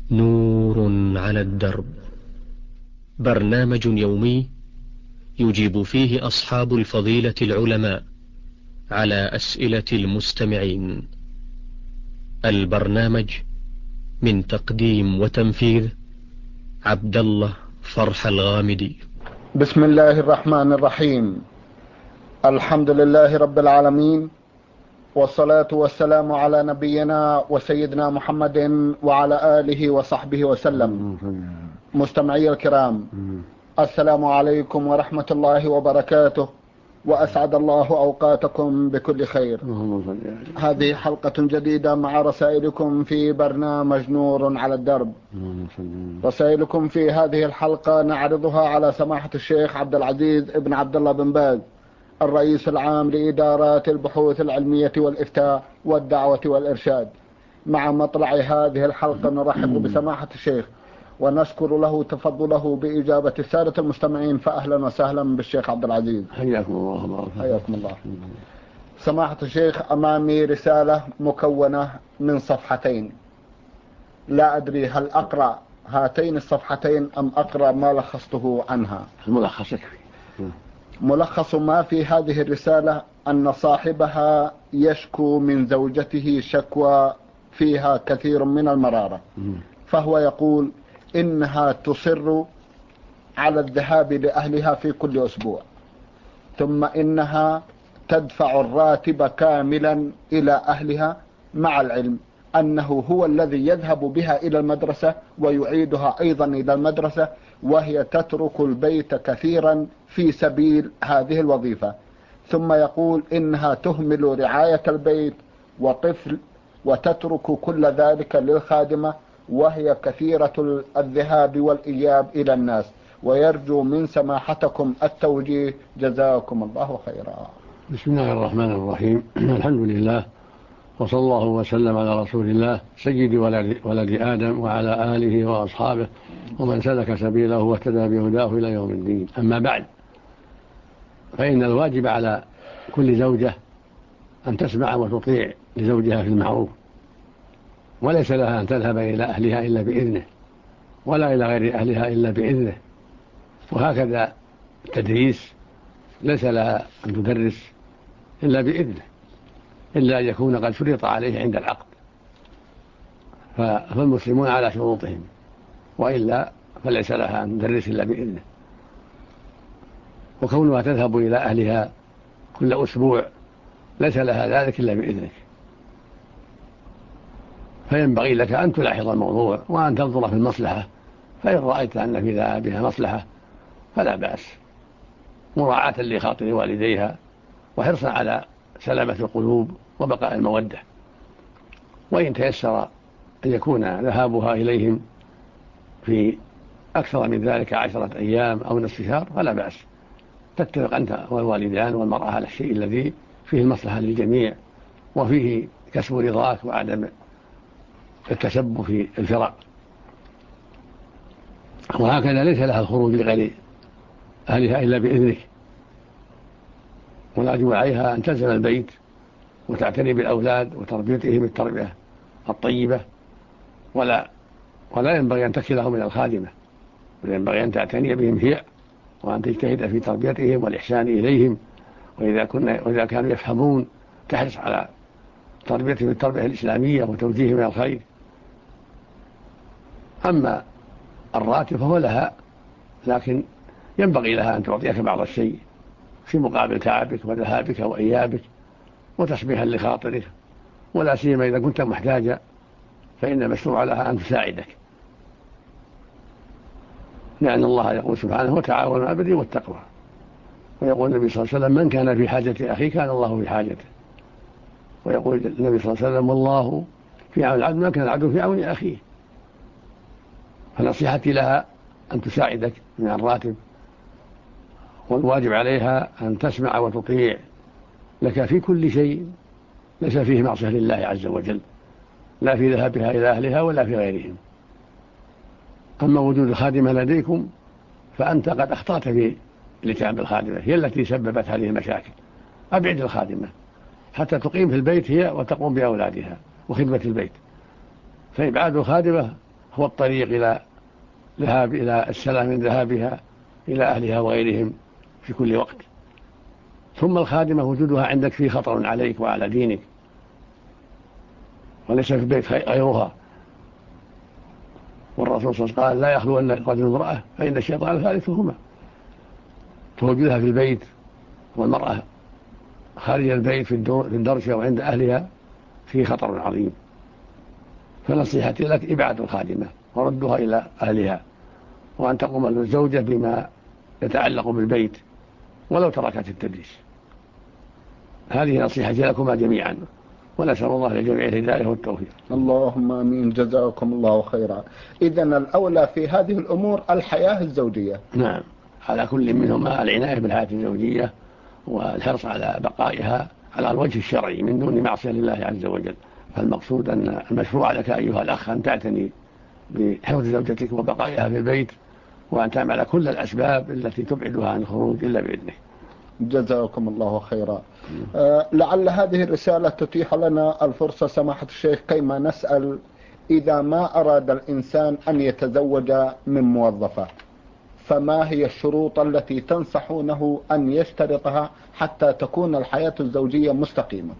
نور على الدرب، برنامج يومي يجيب فيه أصحاب الفضيلة العلماء على أسئلة المستمعين. البرنامج من تقديم وتنفيذ عبد الله فرح الغامدي. بسم الله الرحمن الرحيم. الحمد لله رب العالمين، والصلاة والسلام على نبينا وسيدنا محمد وعلى آله وصحبه وسلم. مستمعي الكرام، السلام عليكم ورحمة الله وبركاته، وأسعد الله أوقاتكم بكل خير. هذه حلقة جديدة مع رسائلكم في برنامج نور على الدرب. رسائلكم في هذه الحلقة نعرضها على سماحة الشيخ عبد العزيز ابن عبد الله بن باز، الرئيس العام لإدارات البحوث العلمية والإفتاء والدعوة والإرشاد. مع مطلع هذه الحلقة نرحب بسماحة الشيخ ونشكر له تفضله بإجابة السادة المستمعين، فأهلا وسهلا بالشيخ عبد العزيز. حياكم الله. حياكم الله. سماحة الشيخ، أمامي رسالة مكونة من صفحتين، لا أدري هل أقرأ هاتين الصفحتين أم أقرأ ما لخصته عنها. الملخص يكفي. ملخص ما في هذه الرسالة أن صاحبها يشكو من زوجته شكوى فيها كثير من المرارة، فهو يقول إنها تصر على الذهاب لأهلها في كل أسبوع، ثم إنها تدفع الراتب كاملا إلى أهلها، مع العلم أنه هو الذي يذهب بها إلى المدرسة ويعيدها أيضا إلى المدرسة، وهي تترك البيت كثيرا في سبيل هذه الوظيفة. ثم يقول إنها تهمل رعاية البيت وطفل وتترك كل ذلك للخادمة، وهي كثيرة الذهاب والإياب إلى الناس، ويرجو من سماحتكم التوجيه، جزاكم الله خيرا. بسم الله الرحمن الرحيم. الحمد لله، وصلى الله وسلم على رسول الله سيد ولد آدم وعلى آله وأصحابه ومن سلك سبيله واهتدى بهداه إلى يوم الدين. أما بعد، فإن الواجب على كل زوجة أن تسمع وتطيع لزوجها في المعروف، وليس لها أن تذهب إلى أهلها إلا بإذنه، ولا إلى غير أهلها إلا بإذنه. وهكذا التدريس ليس لها أن تدرس إلا بإذنه، إلا أن يكون قد شرط عليه عند العقد، فالمسلمون على شروطهم، وإلا فليس لها أن تدرس إلا بإذنه. وكونها تذهب إلى أهلها كل أسبوع ليس لها ذلك إلا بإذنك، فينبغي لك أن تلاحظ الموضوع وأن تنظر في المصلحة، فإن رأيت أن في ذهابها مصلحة فلا بأس، مراعاة لخاطر والديها وحرصا على سلامة القلوب وبقاء المودة. وإن تيسر أن يكون ذهابها إليهم في أكثر من ذلك 10 أيام أو نصف شهر فلا بأس، تتفق أنت والوالدان والمرأة على الشيء الذي فيه المصلحة للجميع وفيه كسب رضاك وعدم التسبب في الفراق. وهكذا ليس لها الخروج لغير أهلها إلا بإذنك، والواجب عليها أن تلزم البيت وتعتني بالأولاد وتربيتهم التربية الطيبة، ولا ينبغي أن تكلهم إلى الخادمة، بل ينبغي أن تعتني بهم هي، وأن تجتهد في تربيتهم والإحسان إليهم، وإذا كانوا يفهمون تحرص على تربيتهم التربية الإسلامية وتوجيههم إلى الخير. أما الراتب فهو لها، لكن ينبغي لها أن تعطيك بعض الشيء في مقابل تعبك وذهابك وإيابك وتسميحا لخاطرك، ولا سيما إذا كنت محتاجا فإن مشروع لها أن تساعدك، لأن الله يقول سبحانه وتعاونوا على البر والتقوى، ويقول النبي صلى الله عليه وسلم من كان في حاجة أخيه كان الله في حاجته، ويقول النبي صلى الله عليه وسلم والله في عون العبد ما كان العبد في عون أخيه. فنصيحتي لها أن تساعدك من الراتب، والواجب عليها أن تسمع وتطيع لك في كل شيء ليس فيه معصية لله عز وجل، لا في ذهابها إلى أهلها ولا في غيرهم. أما وجود الخادمة لديكم فأنت قد أخطأت في الاتيان بالخادمة، هي التي سببت هذه المشاكل. أبعد الخادمة حتى تقيم في البيت هي وتقوم بأولادها وخدمة البيت، فإبعاد الخادمة هو الطريق إلى السلام من ذهابها إلى أهلها وغيرهم في كل وقت. ثم الخادمة وجودها عندك فيه خطر عليك وعلى دينك، وليس في البيت غيرها. والرسول صلى الله عليه وسلم قال لا يخلون رجل امرأة فإن الشيطان ثالثهما. فوجودها في البيت والمرأة خارج البيت في الدرجة وعند أهلها فيه خطر عظيم. فنصيحتي لك إبعاد الخادمة وردها إلى أهلها، وأن تقوم الزوجة بما يتعلق بالبيت ولو تركت التدريس. هذه نصيحتي لكما جميعا، ونسأل الله للجميع الهداية والتوفيق. اللهم آمين، جزاكم الله خيرا. إذن الأولى في هذه الأمور الحياة الزوجية. نعم، على كل منهما العناية بالحياة الزوجية والحرص على بقائها على الوجه الشرعي من دون معصية لله عز وجل. فالمقصود أن المشروع لك أيها الأخ أن تعتني بحفظ زوجتك وبقائها في البيت، وأن تعمل كل الأسباب التي تبعدها عن الخروج إلا بإذنه. جزاكم الله خيرا. لعل هذه الرسالة تتيح لنا الفرصة سماحة الشيخ كيما نسأل: إذا ما أراد الإنسان أن يتزوج من موظفة، فما هي الشروط التي تنصحونه أن يشترطها حتى تكون الحياة الزوجية مستقيمة؟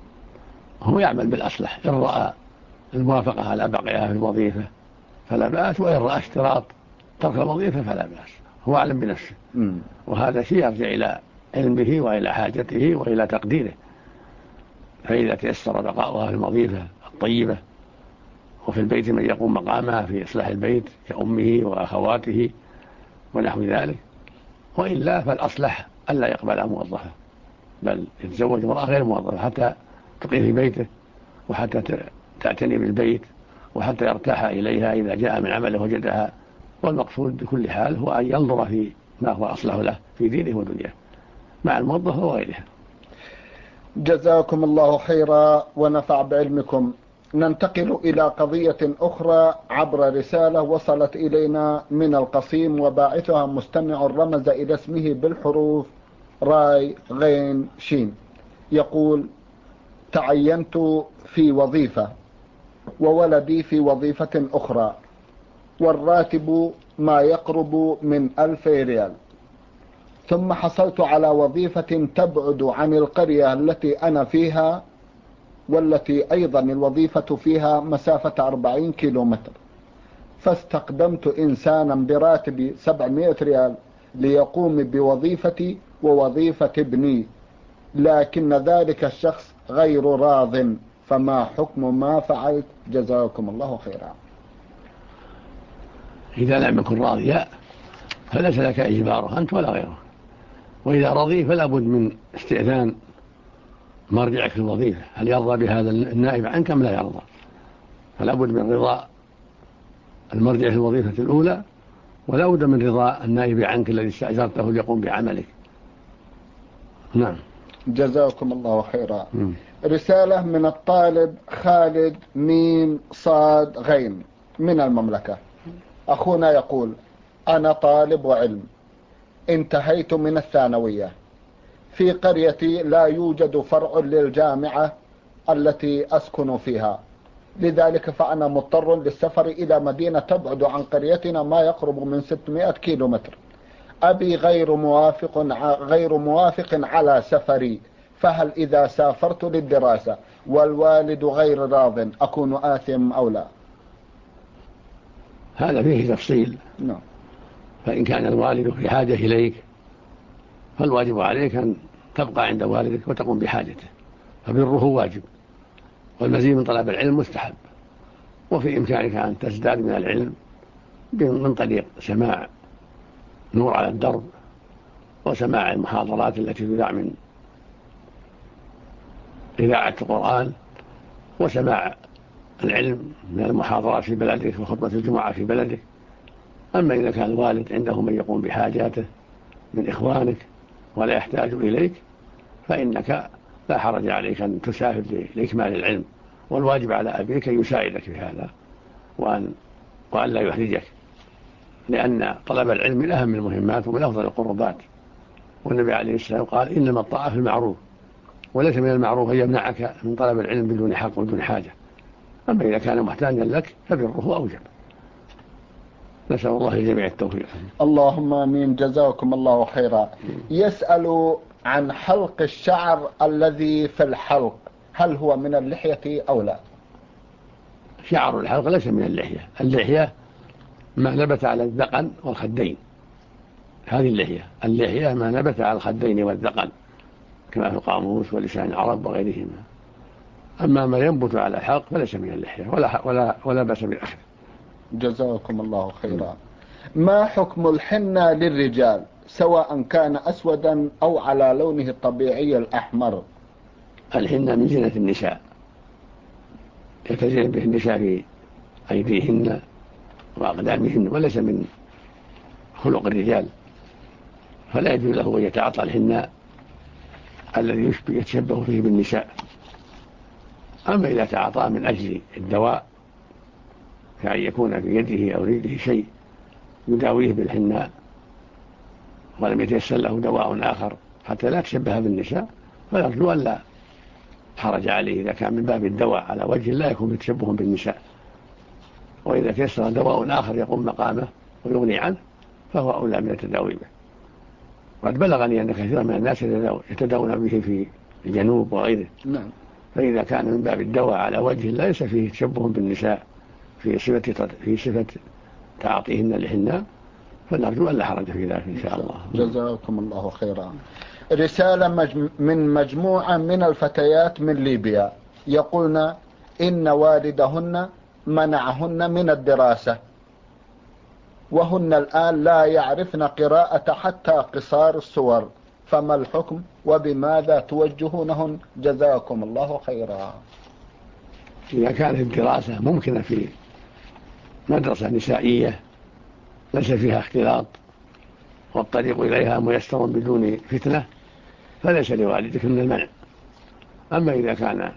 هو يعمل بالأصلح، إن رأى الموافقة على بقائها في الوظيفة فلا بأس، وإن رأى اشتراط ترك الوظيفة فلا بأس، هو أعلم بنفسه. وهذا شيء يرجع إلى علمه وإلى حاجته وإلى تقديره. فإذا تيسر بقاؤها في الوظيفة الطيبة وفي البيت من يقوم مقامها في إصلاح البيت كأمه وأخواته ونحو ذلك، وإلا فالأصلح ألا يقبل موظفة، بل يتزوج امرأة غير موظفة حتى تقيم في بيته، وحتى تعتني بالبيت، وحتى يرتاح إليها إذا جاء من عمله وجدها. والمقصود بكل حال هو أن ينظر في ما هو أصلح له في دينه ودنياه مع الموظفة وغيرها. جزاكم الله خيرا ونفع بعلمكم. ننتقل إلى قضية أخرى عبر رسالة وصلت إلينا من القصيم، وباعثها مستمع رمز إلى اسمه بالحروف راي غين شين. يقول: تعينت في وظيفة وولدي في وظيفة أخرى، والراتب ما يقرب من 1000 ريال، ثم حصلت على وظيفة تبعد عن القرية التي أنا فيها، والتي أيضا الوظيفة فيها مسافة 40 كيلومتر، فاستقدمت إنسانا براتب 700 ريال ليقوم بوظيفتي ووظيفة ابني، لكن ذلك الشخص غير راض، فما حكم ما فعلت؟ جزاكم الله خيرا. إذا لم يكن راضيا فليس لك إجباره أنت ولا غيره، وإذا رضي فلا بد من استئذان مرجعك في الوظيفة، هل يرضى بهذا النائب عنك أم لا يرضى؟ فلا بد من رضا المرجع في الوظيفة الأولى، ولا بد من رضا النائب عنك الذي استأجرته ليقوم بعملك. نعم. جزاكم الله خيرا. رسالة من الطالب خالد ميم صاد غين من المملكة. أخونا يقول: أنا طالب علم، انتهيت من الثانوية، في قريتي لا يوجد فرع للجامعة التي أسكن فيها، لذلك فأنا مضطر للسفر إلى مدينة تبعد عن قريتنا ما يقرب من 600 كيلومتر. أبي غير موافق على سفري، فهل إذا سافرت للدراسة والوالد غير راض أكون آثم أو لا؟ هذا فيه تفصيل. نعم. فإن كان الوالد في حاجة إليك فالواجب عليك أن تبقى عند والدك وتقوم بحاجته، فبره واجب، والمزيد من طلب العلم مستحب. وفي إمكانك أن تزداد من العلم من طريق سماع نور على الدرب، وسماع المحاضرات التي تذاع من إذاعة القرآن، وسماع العلم من المحاضرات في بلدك وخطبة الجمعة في بلدك. أما إذا كان الوالد عنده من يقوم بحاجاته من إخوانك ولا يحتاج إليك فإنك لا حرج عليك أن تسافر لإكمال العلم، والواجب على أبيك أن يساعدك في هذا وأن لا يحرجك، لأن طلب العلم من أهم المهمات ومن أفضل القربات. والنبي عليه السلام قال: إنما الطاعة في المعروف، وليس من المعروف أن يمنعك من طلب العلم بدون حق وبدون حاجة. أما إذا كان محتاجا لك فبره أوجب. نسأل الله الجميع التوفيق. اللهم آمين. جزاكم الله خيرا. يسأل عن حلق الشعر الذي في الحلق، هل هو من اللحية أو لا؟ شعر الحلق ليس من اللحية. اللحية ما نبت على الذقن والخدين، هذه اللحية. اللحية ما نبت على الخدين والذقن كما في القاموس ولسان العرب وغيرهما. أما ما ينبت على الحلق فليس من اللحية ولا بأس بالأخذ. جزاكم الله خيرا. ما حكم الحنة للرجال سواء كان أسودا أو على لونه الطبيعي الأحمر؟ الحنة من زينة النساء، يتزين به النساء في أيديهن وأقدامهن، وليس من خلق الرجال، فلا يجوز له أن يتعاطى الحناء الذي يتشبه فيه بالنساء. أما إذا تعاطى من أجل الدواء كأن يكون في يده أو رجله شيء يداويه بالحناء ولم يتيسر له دواء آخر حتى لا تشبه بالنساء، فيرجو أن لا حرج عليه إذا كان من باب الدواء على وجه لا يكون تشبه بالنساء. وإذا تيسر دواء آخر يقوم مقامه ويغني عنه فهو أولى من التداوي به. قد بلغني أن كثيرا من الناس يتداون به في الجنوب وغيره. نعم. فإذا كان من باب الدواء على وجه ليس فيه تشبه بالنساء في صفة تعاطيهن الحناء فنرجو أن لا حرج في ذلك إن شاء الله. جزاكم الله خيرا. رسالة من مجموعة من الفتيات من ليبيا يقولن إن والدهن منعهن من الدراسة وهن الآن لا يعرفن قراءة حتى قصار السور، فما الحكم وبماذا توجهونهن؟ جزاكم الله خيرا. إذا كانت الدراسة ممكنة في مدرسة نسائية ليس فيها اختلاط والطريق إليها ميسر بدون فتنة فليس لوالدك من المنع. أما إذا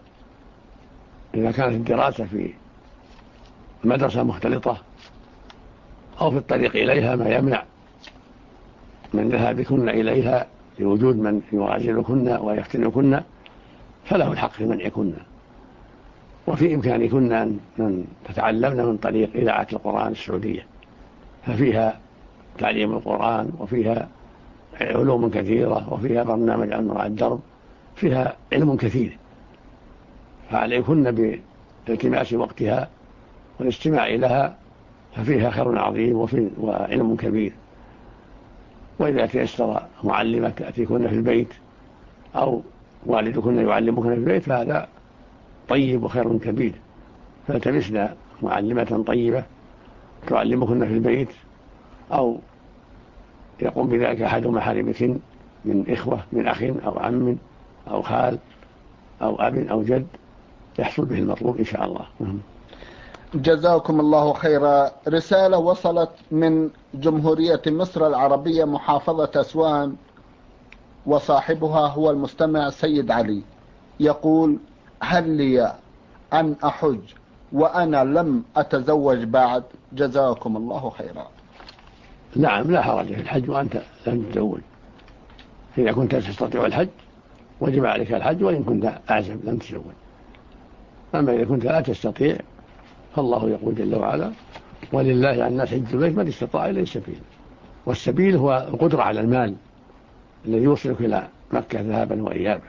كانت الدراسة في مدرسة مختلطة أو في الطريق إليها ما يمنع من ذهابكن إليها لوجود من يغازلكن ويفتنكن فله الحق في منعكن. وفي إمكانكن أن تتعلمن من طريق إذاعة القرآن السعودية، ففيها تعليم القرآن وفيها علوم كثيرة وفيها برنامج عن وراء الدرب، فيها علم كثير، فعليكن بالتماس وقتها والاستماع لها، ففيها خير عظيم وعلم كبير. وإذا تيسر معلمة تأتيكن في البيت أو والدكن يعلمكن في البيت فهذا طيب وخير كبير، فالتمسنا معلمة طيبة تعلمكن في البيت أو يقوم بذلك أحد محارمكن من إخوة من أخ أو عم أو خال أو أب أو جد يحصل به المطلوب إن شاء الله. جزاكم الله خيرا. رسالة وصلت من جمهورية مصر العربية محافظة أسوان وصاحبها هو المستمع سيد علي، يقول: هل لي أن أحج وأنا لم أتزوج بعد؟ جزاكم الله خيرا. نعم، لا حرج في الحج وأنت لم تتزوج. إذا كنت تستطيع الحج وجب عليك الحج، وإن كنت أعزب لم تتزوج. أما إذا كنت لا تستطيع فالله يقول جل وعلا: ولله على الناس حج البيت من استطاع إليه سبيل. والسبيل هو القدرة على المال الذي يوصلك إلى مكة ذهابا وإيابا.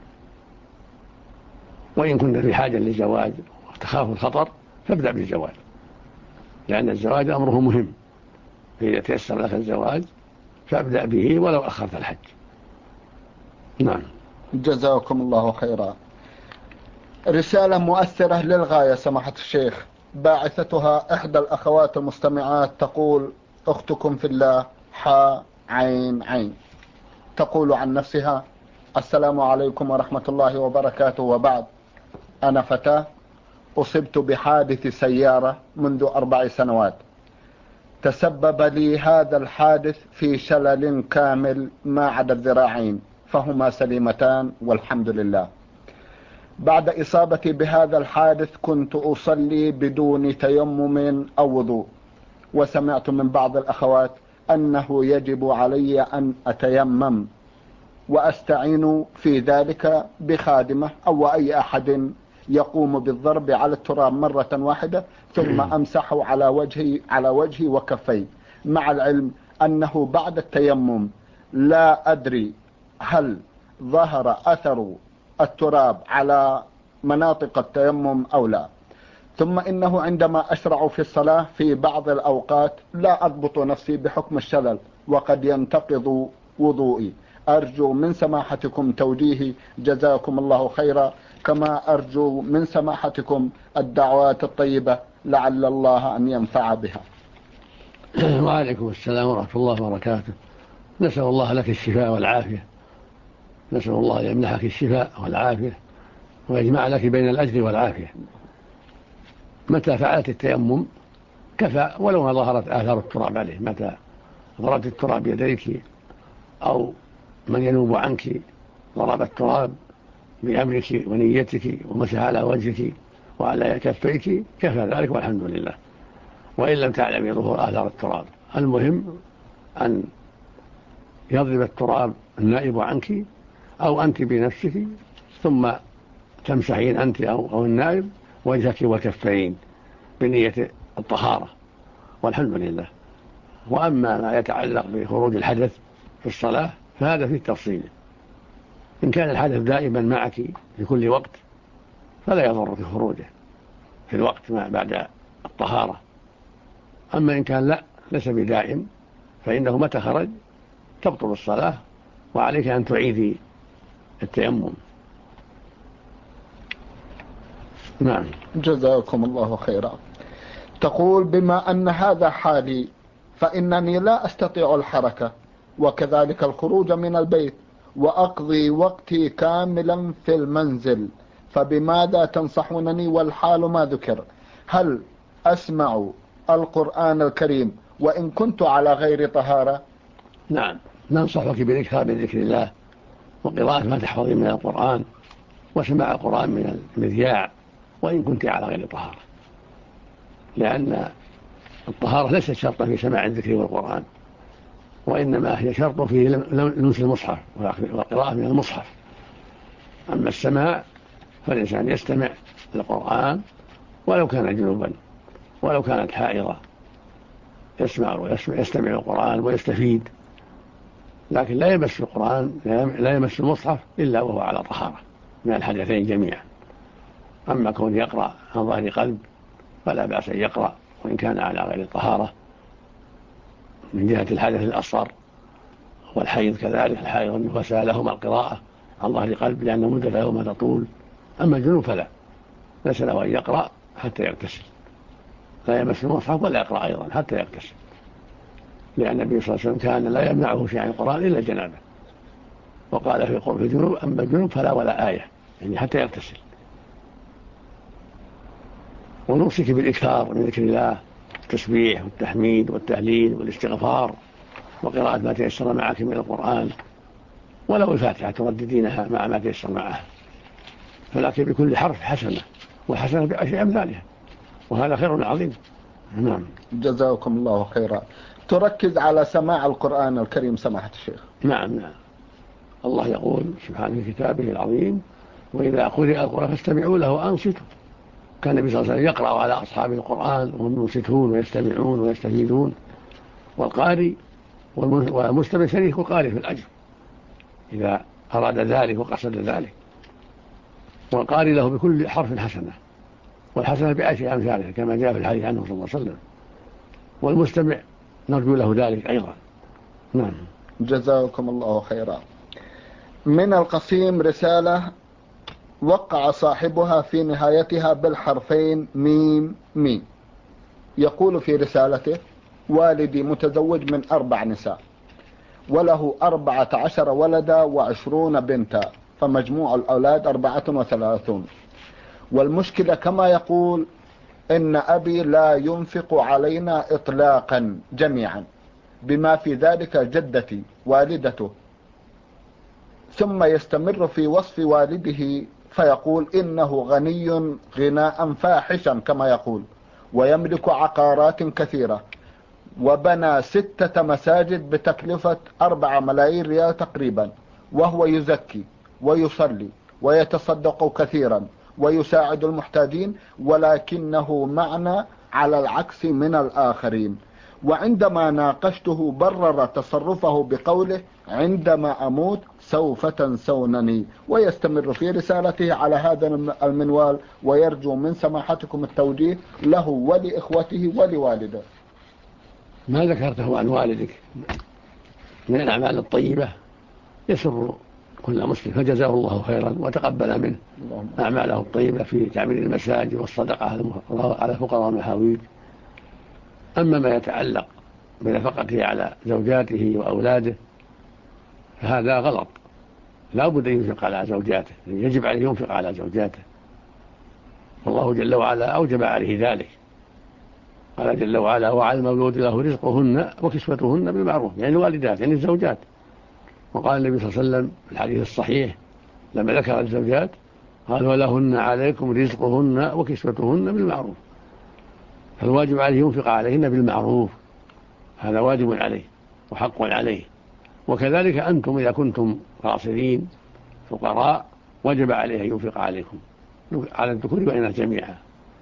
وإن كنت في حاجة للزواج وتخاف الخطر فابدأ بالزواج، لأن الزواج أمره مهم، فإذا تيسر لك الزواج فابدأ به ولو أخرت الحج. نعم. جزاكم الله خيرا. رسالة مؤثرة للغاية سماحة الشيخ، باعثتها إحدى الأخوات المستمعات، تقول: أختكم في الله عين. تقول عن نفسها: السلام عليكم ورحمة الله وبركاته، وبعد. أنا فتاة أصبت بحادث سيارة منذ 4 سنوات، تسبب لي هذا الحادث في شلل كامل ما عدا الذراعين، فهما سليمتان والحمد لله. بعد إصابتي بهذا الحادث كنت أصلي بدون تيمم أو وضوء، وسمعت من بعض الأخوات أنه يجب علي أن أتيمم وأستعين في ذلك بخادمة أو أي أحد يقوم بالضرب على التراب مرة واحدة ثم أمسحه على وجهي وكفي، مع العلم أنه بعد التيمم لا أدري هل ظهر أثر التراب على مناطق التيمم أو لا. ثم إنه عندما أشرع في الصلاة في بعض الأوقات لا أضبط نفسي بحكم الشلل وقد ينتقض وضوئي. أرجو من سماحتكم توجيهي جزاكم الله خيرا، كما أرجو من سماحتكم الدعوات الطيبة لعل الله أن ينفع بها. وعليكم السلام ورحمة الله وبركاته. نسأل الله لك الشفاء والعافية، نسأل الله أن يمنحك الشفاء والعافية ويجمع لك بين الأجر والعافية. متى فعلت التيمم كفى ولو ما ظهرت آثار التراب عليه، متى ضربت التراب بيديك أو من ينوب عنك ضرب التراب بأمرك ونيتك ومسح على وجهك وعلى كفيك كفى ذلك والحمد لله، وإن لم تعلمي ظهور آثار التراب. المهم أن يضرب التراب النائب عنك أو أنت بنفسك، ثم تمسحين أنت أو النائب وجهك وكفين بنية الطهارة والحمد لله. وأما ما يتعلق بخروج الحدث في الصلاة فهذا فيه تفصيل. إن كان الحدث دائما معك في كل وقت فلا يضر في خروجه في الوقت ما بعد الطهارة. أما إن كان ليس بدائم فإنه متى خرج تبطل الصلاة وعليك أن تعيدي التيمم. نعم. جزاكم الله خيرا. تقول: بما أن هذا حالي فإنني لا أستطيع الحركة وكذلك الخروج من البيت وأقضي وقتي كاملا في المنزل، فبماذا تنصحونني والحال ما ذكر؟ هل أسمع القرآن الكريم وإن كنت على غير طهارة؟ نعم، ننصحك بالإكثار من ذكر الله وقراءة ما تحفظين من القرآن وسماع القرآن من المذياع وإن كنت على غير طهارة، لأن الطهارة ليست شرطا في سماع الذكر والقرآن، وإنما هي شرط في لمس المصحف والقراءة من المصحف. أما السماع فالإنسان يستمع للقرآن ولو كان جنوبا ولو كانت حائضة، يستمع القرآن ويستفيد، لكن لا يمس القرآن لا يمس المصحف إلا وهو على طهارة من الحدثين جميعا. أما كون يقرأ عن ظهر قلب فلا بأس أن يقرأ وإن كان على غير طهارة من جهة الحدث الأصغر والحيض كذلك. الحيض والنفساء لهما القراءة عن ظهر قلب لأن مدة لهما تطول. أما الجنوب فلا، ليس له أن يقرأ حتى يغتسل، لا يمس المصحف ولا يقرأ أيضا حتى يغتسل، لأن النبي صلى الله عليه وسلم كان لا يمنعه شيء عن القرآن إلا الجنابة، وقال في قرب الجنوب: أما الجنوب فلا ولا آية، يعني حتى يغتسل. ونوصيك بالإكثار من ذكر الله، التسبيح والتحميد والتهليل والاستغفار وقراءة ما تيسر معك من القرآن، ولو الفاتحة ترددينها مع ما تيسر معها، فلكن بكل حرف حسنة، والحسنة بعشر أمثالها، وهذا خير عظيم. نعم. جزاكم الله خيرا. تركز على سماع القرآن الكريم سماحة الشيخ. نعم. الله يقول سبحانه في كتابه العظيم: وإذا قرئ القرآن فاستمعوا له وأنصتوا. كان النبي صلى الله عليه وسلم يقرأ على أصحاب القرآن وهم ينصتون ويستمعون ويستفيدون، والقارئ والمستمع شريك القارئ في الأجر إذا أراد ذلك وقصد ذلك، والقارئ له بكل حرف حسنة، والحسنة بعشر أمثالها كما جاء في الحديث عنه صلى الله عليه وسلم، والمستمع نرجو له ذلك أيضا. نعم. جزاكم الله خيرا. من القصيم رسالة وقع صاحبها في نهايتها بالحرفين ميم ميم. يقول في رسالته: والدي متزوج من 4 نساء وله 14 ولدا و20 بنتا، فمجموع الأولاد 34. والمشكلة كما يقول إن أبي لا ينفق علينا إطلاقا جميعا، بما في ذلك جدتي والدته، ثم يستمر في وصف والده فيقول إنه غني غناء فاحشا كما يقول، ويملك عقارات كثيرة، وبنى 6 مساجد بتكلفة 4 ملايين ريال تقريبا، وهو يزكي ويصلي ويتصدق كثيرا ويساعد المحتاجين، ولكنه معنى على العكس من الآخرين. وعندما ناقشته برر تصرفه بقوله: عندما أموت سوف تنسونني. ويستمر في رسالته على هذا المنوال، ويرجو من سماحتكم التوجيه له ولإخوته ولوالده. ما ذكرته عن والدك من الأعمال الطيبة يسر كل مسلم، فجزاه الله خيرا وتقبل منه أعماله الطيبة في تعمير المساجد والصدقة على فقراء المحاويج. أما ما يتعلق بنفقته على زوجاته وأولاده فهذا غلط، لا بد أن ينفق على زوجاته، يجب عليه ينفق على زوجاته، والله جل وعلا أوجب عليه ذلك. قال جل وعلا: وعلى المولود له رزقهن وكسوتهن بالمعروف، يعني الوالدات يعني الزوجات. وقال النبي صلى الله عليه وسلم في الحديث الصحيح لما ذكر الزوجات قال: ولهن عليكم رزقهن وكسوتهن بالمعروف. فالواجب عليه ينفق عليهن بالمعروف، هذا واجب عليه وحق عليه. وكذلك أنتم إذا كنتم قاصرين فقراء وجب عليه أن ينفق عليكم، على الذكور والإناث جميعا.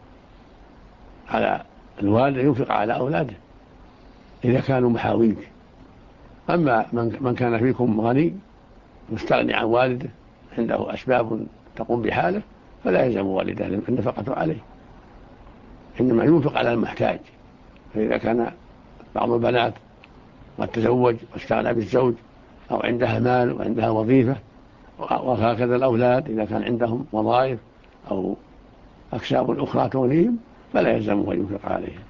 على الوالد ينفق على أولاده إذا كانوا محاويج. أما من كان فيكم غني مستغني عن والده عنده أسباب تقوم بحاله فلا يلزم والده النفقة عليه، إنما ينفق على المحتاج. فإذا كان بعض البنات قد تزوج واستغنى بالزوج أو عندها مال وعندها وظيفة، وهكذا الأولاد إذا كان عندهم وظائف أو أكساب أخرى تغنيهم فلا يلزمه أن ينفق عليهم.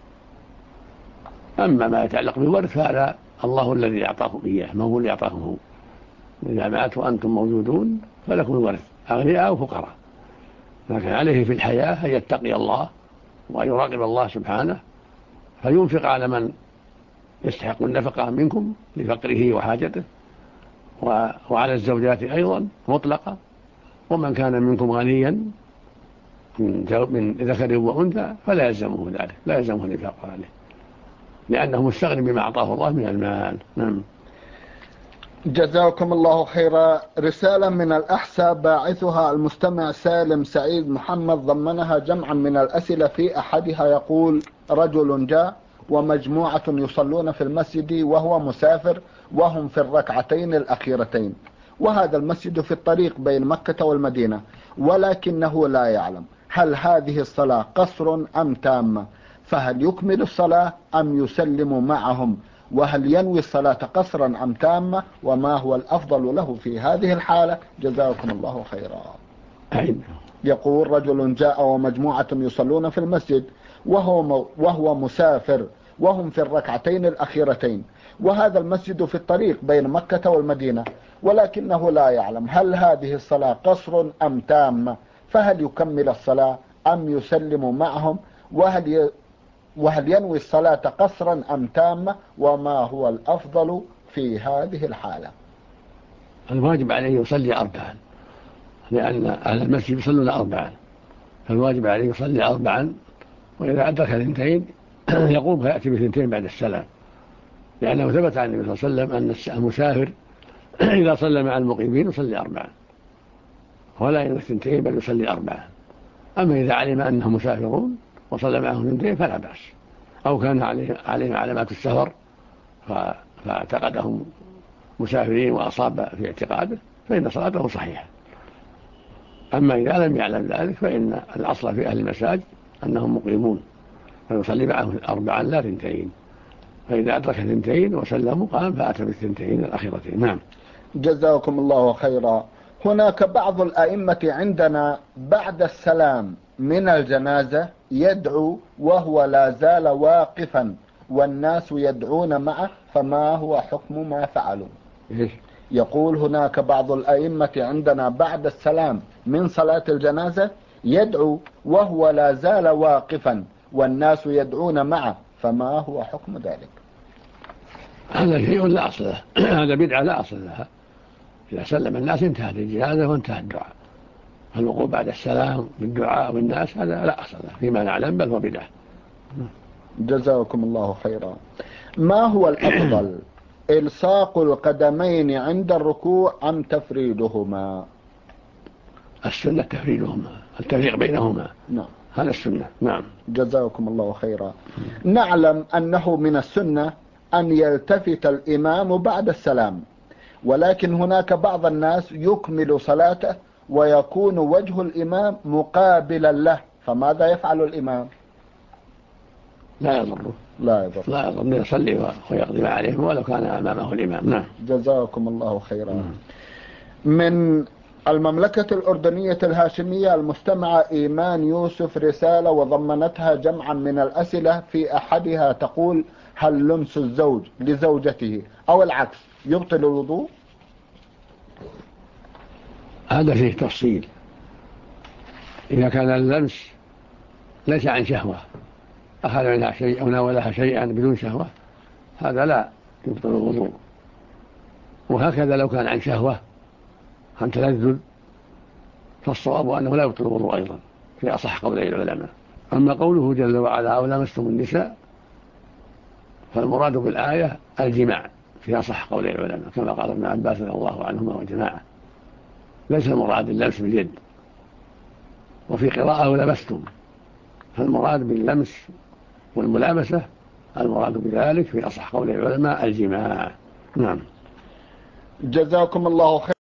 أما ما يتعلق بالورث فهذا الله الذي أعطاكم إياه، ما هو اللي أعطاكم هو. إذا مات وأنتم موجودون فلكم الورث أغنياء أو فقراء، لكن عليه في الحياة أن يتقي الله وأن يراقب الله سبحانه فينفق على من يستحق النفقة منكم لفقره وحاجته، وعلى الزوجات أيضا مطلقة. ومن كان منكم غنيا من ذكر وأنثى فلا يلزمه ذلك، لا يلزمه النفاق عليه لأنه مستغني بما أعطاه الله من المال. نعم. جزاكم الله خيرا. رسالة من الأحساء باعثها المستمع سالم سعيد محمد، ضمنها جمعا من الأسئلة. في أحدها يقول: رجل جاء ومجموعة يصلون في المسجد وهو مسافر وهم في الركعتين الأخيرتين، وهذا المسجد في الطريق بين مكة والمدينة، ولكنه لا يعلم هل هذه الصلاة قصر أم تامة، فهل يكمل الصلاة أم يسلم معهم، وهل ينوي الصلاة قصرا أم تامة، وما هو الأفضل له في هذه الحالة؟ جزاكم الله خيرا. يقول: رجل جاء ومجموعة يصلون في المسجد وهو مسافر وهم في الركعتين الأخيرتين، وهذا المسجد في الطريق بين مكة والمدينة، ولكنه لا يعلم هل هذه الصلاة قصر أم تامة، فهل يكمل الصلاة أم يسلم معهم، وهل ينوي الصلاة قصرا أم تامة، وما هو الأفضل في هذه الحالة؟ الواجب عليه يصلي أربعا، لأن أهل المسجد يصلون أربعا، فالواجب عليه يصلي أربعا، وإذا أدرك اثنتين يقوم فيأتي باثنتين بعد السلام، لأنه ثبت عن النبي صلى الله عليه وسلم أن المسافر إذا صلى مع المقيمين يصلي أربعا ولا ينوي اثنتين بل يصلي أربعا. أما إذا علم أنهم مسافرون وصلى معهم اثنتين فلا بأس، أو كان عليهم علامات السفر فاعتقدهم مسافرين وأصاب في اعتقاده فإن صلاته صحيحة. أما إذا لم يعلم ذلك فإن الأصل في أهل المساجد أنهم مقيمون فيصلي معهم أربعا لا اثنتين، فإذا أدرك اثنتين وسلموا قام فأتى بالثنتين الأخيرتين. نعم. جزاكم الله خيرا. هناك بعض الأئمة عندنا بعد السلام من الجنازة يدعو وهو لا زال واقفا والناس يدعون معه، فما هو حكم ما فعلوا؟ يقول: هناك بعض الأئمة عندنا بعد السلام من صلاة الجنازة يدعو وهو لا زال واقفا والناس يدعون معه، فما هو حكم ذلك؟ هذا شيء لا أصل له، هذا بدعة لا أصل لها. إذا سلم الناس انتهت الجنازة وانتهى الدعاء، فالوقوف بعد السلام بالدعاء والناس هذا لا أصل له فيما نعلم، بل هو بدعة. جزاكم الله خيرا. ما هو الأفضل، إلصاق القدمين عند الركوع أم تفريدهما؟ السنة تفريدهما. التفريق بينهما. نعم. هذا السنة. نعم. جزاكم الله خيرا. نعلم أنه من السنة أن يلتفت الإمام بعد السلام، ولكن هناك بعض الناس يكمل صلاته ويكون وجه الإمام مقابلا له، فماذا يفعل الإمام؟ لا يضره. لا يضر، يصلي ويقضي ما عليه ولو كان أمامه الإمام. نعم. جزاكم الله خيرا. من المملكة الأردنية الهاشمية المستمعة إيمان يوسف رسالة وضمنتها جمعا من الأسئلة، في أحدها تقول: هل لمس الزوج لزوجته أو العكس يبطل الوضوء؟ هذا فيه تفصيل. إذا كان اللمس ليس عن شهوة، أخذ منها شيء أو ناولها شيئا بدون شهوة، هذا لا يبطل الوضوء. وهكذا لو كان عن شهوة عن تلذذ، فالصواب أنه لا يبطل الوضوء أيضا في أصح قولي العلماء. أما قوله جل وعلا: أو لمستم النساء، فالمراد بالآية الجماع في أصح قولي العلماء، كما قال ابن عباس رضي الله عنهما وجماعة، ليس المراد اللمس باليد. وفي قراءة أو لمستم، فالمراد باللمس والملامسة المراد بذلك في أصح قولي العلماء الجماع. نعم. جزاكم الله خير.